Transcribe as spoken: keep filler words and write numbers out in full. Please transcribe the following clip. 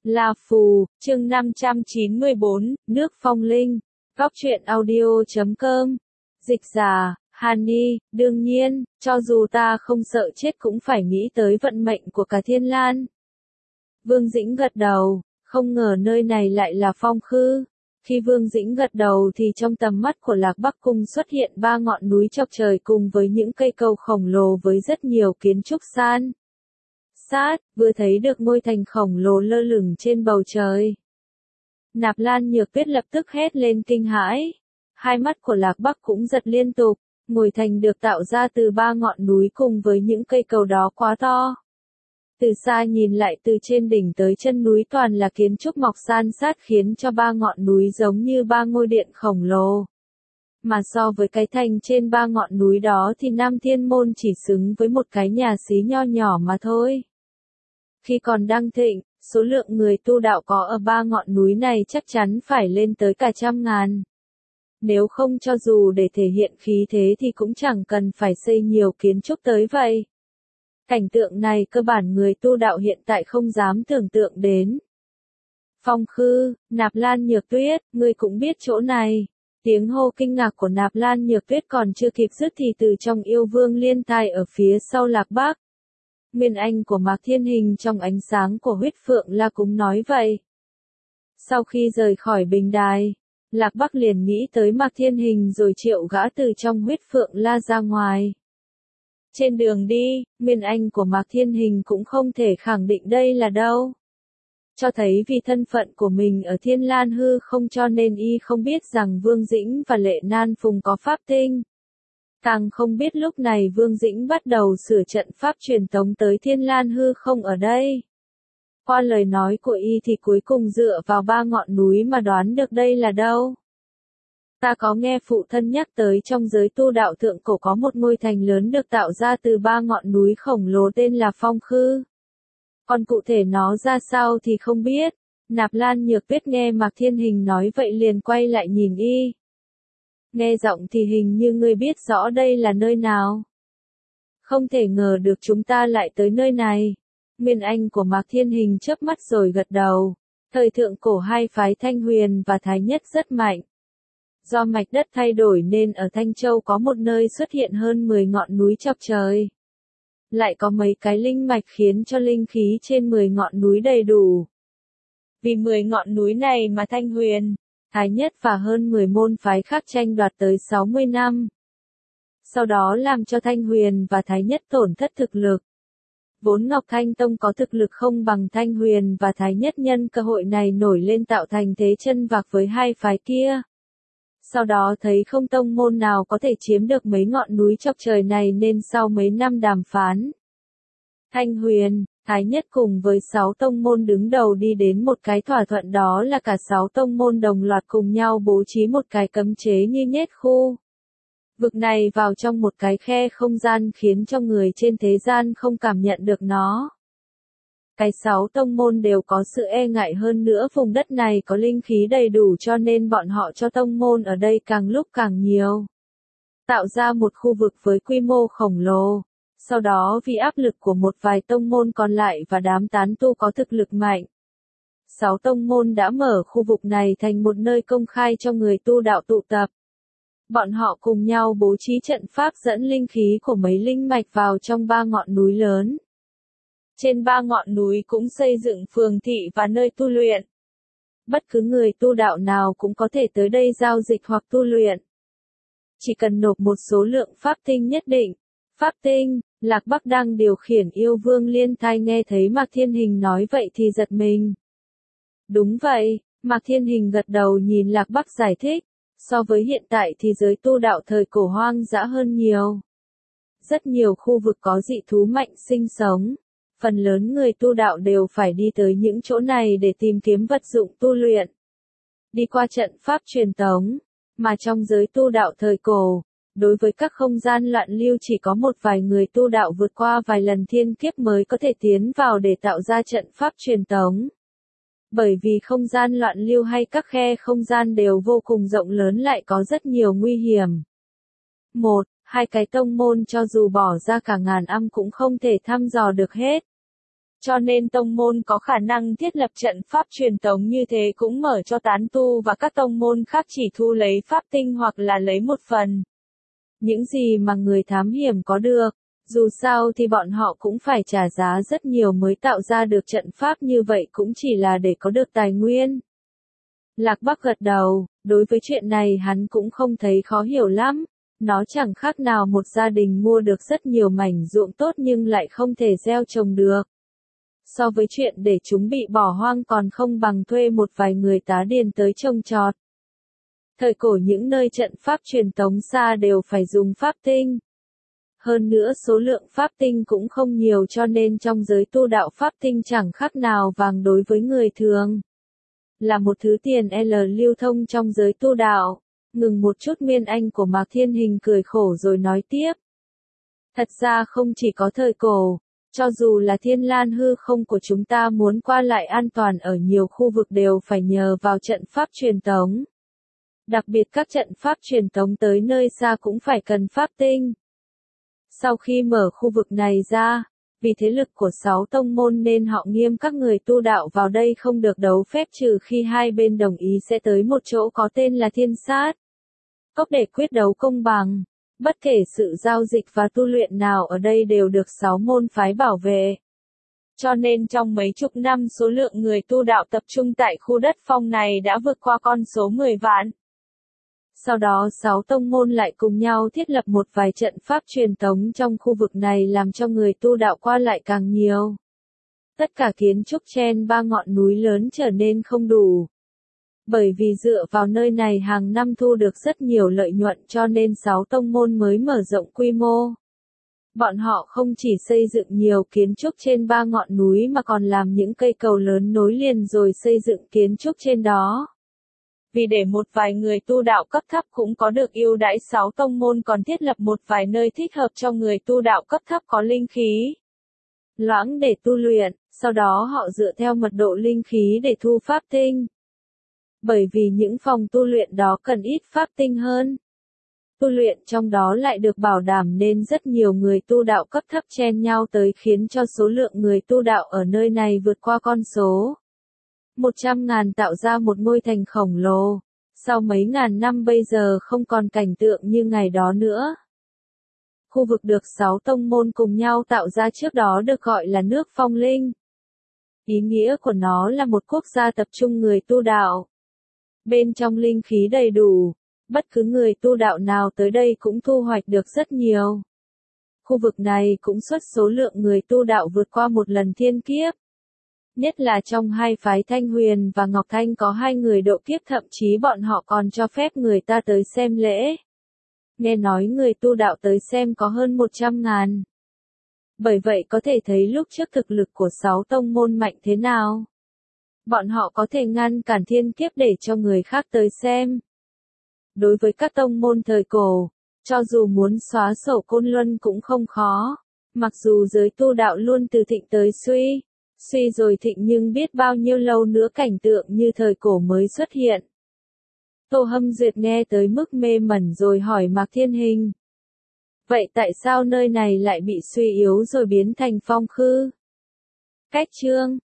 La Phù, chương năm trăm chín mươi bốn, nước phong linh. Góc truyện audio chấm com. Dịch giả, Hani, đương nhiên, cho dù ta không sợ chết cũng phải nghĩ tới vận mệnh của cả Thiên Lan. Vương Dĩnh gật đầu, không ngờ nơi này lại là Phong Khư. Khi Vương Dĩnh gật đầu thì trong tầm mắt của Lạc Bắc Cung xuất hiện ba ngọn núi chọc trời cùng với những cây cầu khổng lồ với rất nhiều kiến trúc san sát, vừa thấy được ngôi thành khổng lồ lơ lửng trên bầu trời. Nạp Lan Nhược Tuyết lập tức hét lên kinh hãi. Hai mắt của Lạc Bắc cũng giật liên tục, ngôi thành được tạo ra từ ba ngọn núi cùng với những cây cầu đó quá to. Từ xa nhìn lại từ trên đỉnh tới chân núi toàn là kiến trúc mọc san sát khiến cho ba ngọn núi giống như ba ngôi điện khổng lồ. Mà so với cái thành trên ba ngọn núi đó thì Nam Thiên Môn chỉ xứng với một cái nhà xí nho nhỏ mà thôi. Khi còn đang thịnh, số lượng người tu đạo có ở ba ngọn núi này chắc chắn phải lên tới cả trăm ngàn. Nếu không cho dù để thể hiện khí thế thì cũng chẳng cần phải xây nhiều kiến trúc tới vậy. Cảnh tượng này cơ bản người tu đạo hiện tại không dám tưởng tượng đến. Phong Khư, Nạp Lan Nhược Tuyết, ngươi cũng biết chỗ này. Tiếng hô kinh ngạc của Nạp Lan Nhược Tuyết còn chưa kịp dứt thì từ trong Yêu Vương Liên Tai ở phía sau Lạc Bắc. Nguyên Anh của Mạc Thiên Hình trong ánh sáng của huyết phượng la cũng nói vậy. Sau khi rời khỏi bình đài, Lạc Bắc liền nghĩ tới Mạc Thiên Hình rồi triệu gã từ trong huyết phượng la ra ngoài. Trên đường đi, Nguyên Anh của Mạc Thiên Hình cũng không thể khẳng định đây là đâu. Cho thấy vì thân phận của mình ở Thiên Lan hư không cho nên y không biết rằng Vương Dĩnh và Lệ Nan Phùng có pháp tinh. Càng không biết lúc này Vương Dĩnh bắt đầu sửa trận pháp truyền tống tới Thiên Lan hư không ở đây. Qua lời nói của y thì cuối cùng dựa vào ba ngọn núi mà đoán được đây là đâu. Ta có nghe phụ thân nhắc tới trong giới tu đạo thượng cổ có một ngôi thành lớn được tạo ra từ ba ngọn núi khổng lồ tên là Phong Khư. Còn cụ thể nó ra sao thì không biết. Nạp Lan Nhược Tuyết nghe Mạc Thiên Hình nói vậy liền quay lại nhìn y. Nghe giọng thì hình như ngươi biết rõ đây là nơi nào. Không thể ngờ được chúng ta lại tới nơi này. Nguyên Anh của Mạc Thiên Hình chớp mắt rồi gật đầu. Thời thượng cổ hai phái Thanh Huyền và Thái Nhất rất mạnh. Do mạch đất thay đổi nên ở Thanh Châu có một nơi xuất hiện hơn mười ngọn núi chọc trời. Lại có mấy cái linh mạch khiến cho linh khí trên mười ngọn núi đầy đủ. Vì mười ngọn núi này mà Thanh Huyền, Thái Nhất và hơn mười môn phái khác tranh đoạt tới sáu mươi năm. Sau đó làm cho Thanh Huyền và Thái Nhất tổn thất thực lực. Vốn Ngọc Thanh Tông có thực lực không bằng Thanh Huyền và Thái Nhất nhân cơ hội này nổi lên tạo thành thế chân vạc với hai phái kia. Sau đó thấy không tông môn nào có thể chiếm được mấy ngọn núi chọc trời này nên sau mấy năm đàm phán, Thanh Huyền, Thái Nhất cùng với sáu tông môn đứng đầu đi đến một cái thỏa thuận, đó là cả sáu tông môn đồng loạt cùng nhau bố trí một cái cấm chế như nhét khu vực này vào trong một cái khe không gian khiến cho người trên thế gian không cảm nhận được nó. Cái sáu tông môn đều có sự e ngại, hơn nữa vùng đất này có linh khí đầy đủ cho nên bọn họ cho tông môn ở đây càng lúc càng nhiều. Tạo ra một khu vực với quy mô khổng lồ. Sau đó vì áp lực của một vài tông môn còn lại và đám tán tu có thực lực mạnh, sáu tông môn đã mở khu vực này thành một nơi công khai cho người tu đạo tụ tập. Bọn họ cùng nhau bố trí trận pháp dẫn linh khí của mấy linh mạch vào trong ba ngọn núi lớn. Trên ba ngọn núi cũng xây dựng phường thị và nơi tu luyện. Bất cứ người tu đạo nào cũng có thể tới đây giao dịch hoặc tu luyện. Chỉ cần nộp một số lượng pháp tinh nhất định. Pháp tinh, Lạc Bắc đang điều khiển Yêu Vương Liên Tai nghe thấy Mạc Thiên Hình nói vậy thì giật mình. Đúng vậy, Mạc Thiên Hình gật đầu nhìn Lạc Bắc giải thích. So với hiện tại thì giới tu đạo thời cổ hoang dã hơn nhiều. Rất nhiều khu vực có dị thú mạnh sinh sống. Phần lớn người tu đạo đều phải đi tới những chỗ này để tìm kiếm vật dụng tu luyện. Đi qua trận pháp truyền tống, mà trong giới tu đạo thời cổ, đối với các không gian loạn lưu chỉ có một vài người tu đạo vượt qua vài lần thiên kiếp mới có thể tiến vào để tạo ra trận pháp truyền tống. Bởi vì không gian loạn lưu hay các khe không gian đều vô cùng rộng lớn lại có rất nhiều nguy hiểm. Một, hai cái tông môn cho dù bỏ ra cả ngàn năm cũng không thể thăm dò được hết. Cho nên tông môn có khả năng thiết lập trận pháp truyền tống như thế cũng mở cho tán tu và các tông môn khác chỉ thu lấy pháp tinh hoặc là lấy một phần. Những gì mà người thám hiểm có được, dù sao thì bọn họ cũng phải trả giá rất nhiều mới tạo ra được trận pháp như vậy cũng chỉ là để có được tài nguyên. Lạc Bắc gật đầu, đối với chuyện này hắn cũng không thấy khó hiểu lắm. Nó chẳng khác nào một gia đình mua được rất nhiều mảnh ruộng tốt nhưng lại không thể gieo trồng được. So với chuyện để chúng bị bỏ hoang còn không bằng thuê một vài người tá điền tới trồng trọt. Thời cổ những nơi trận pháp truyền tống xa đều phải dùng pháp tinh. Hơn nữa số lượng pháp tinh cũng không nhiều cho nên trong giới tu đạo pháp tinh chẳng khác nào vàng đối với người thường. Là một thứ tiền L lưu thông trong giới tu đạo. Ngừng một chút Miên Anh của Mạc Thiên Hình cười khổ rồi nói tiếp. Thật ra không chỉ có thời cổ, cho dù là Thiên Lan hư không của chúng ta muốn qua lại an toàn ở nhiều khu vực đều phải nhờ vào trận pháp truyền tống. Đặc biệt các trận pháp truyền tống tới nơi xa cũng phải cần pháp tinh. Sau khi mở khu vực này ra, vì thế lực của sáu tông môn nên họ nghiêm các người tu đạo vào đây không được đấu phép trừ khi hai bên đồng ý sẽ tới một chỗ có tên là Thiên Sát Cốc để quyết đấu công bằng. Bất kể sự giao dịch và tu luyện nào ở đây đều được sáu môn phái bảo vệ. Cho nên trong mấy chục năm số lượng người tu đạo tập trung tại khu đất phong này đã vượt qua con số mười vạn. Sau đó sáu tông môn lại cùng nhau thiết lập một vài trận pháp truyền tống trong khu vực này làm cho người tu đạo qua lại càng nhiều. Tất cả kiến trúc trên ba ngọn núi lớn trở nên không đủ. Bởi vì dựa vào nơi này hàng năm thu được rất nhiều lợi nhuận cho nên sáu tông môn mới mở rộng quy mô. Bọn họ không chỉ xây dựng nhiều kiến trúc trên ba ngọn núi mà còn làm những cây cầu lớn nối liền rồi xây dựng kiến trúc trên đó. Vì để một vài người tu đạo cấp thấp cũng có được ưu đãi sáu tông môn còn thiết lập một vài nơi thích hợp cho người tu đạo cấp thấp có linh khí loãng để tu luyện, sau đó họ dựa theo mật độ linh khí để thu pháp tinh. Bởi vì những phòng tu luyện đó cần ít pháp tinh hơn. Tu luyện trong đó lại được bảo đảm nên rất nhiều người tu đạo cấp thấp chen nhau tới khiến cho số lượng người tu đạo ở nơi này vượt qua con số. Một trăm ngàn tạo ra một ngôi thành khổng lồ. Sau mấy ngàn năm bây giờ không còn cảnh tượng như ngày đó nữa. Khu vực được sáu tông môn cùng nhau tạo ra trước đó được gọi là nước Phong Linh. Ý nghĩa của nó là một quốc gia tập trung người tu đạo. Bên trong linh khí đầy đủ, bất cứ người tu đạo nào tới đây cũng thu hoạch được rất nhiều. Khu vực này cũng xuất số lượng người tu đạo vượt qua một lần thiên kiếp. Nhất là trong hai phái Thanh Huyền và Ngọc Thanh có hai người độ kiếp thậm chí bọn họ còn cho phép người ta tới xem lễ. Nghe nói người tu đạo tới xem có hơn một trăm ngàn. Bởi vậy có thể thấy lúc trước thực lực của sáu tông môn mạnh thế nào. Bọn họ có thể ngăn cản thiên kiếp để cho người khác tới xem. Đối với các tông môn thời cổ, cho dù muốn xóa sổ Côn Luân cũng không khó. Mặc dù giới tu đạo luôn từ thịnh tới suy, suy rồi thịnh nhưng biết bao nhiêu lâu nữa cảnh tượng như thời cổ mới xuất hiện. Tô Hâm Duyệt nghe tới mức mê mẩn rồi hỏi Mạc Thiên Hình. Vậy tại sao nơi này lại bị suy yếu rồi biến thành phong khư? Cách chương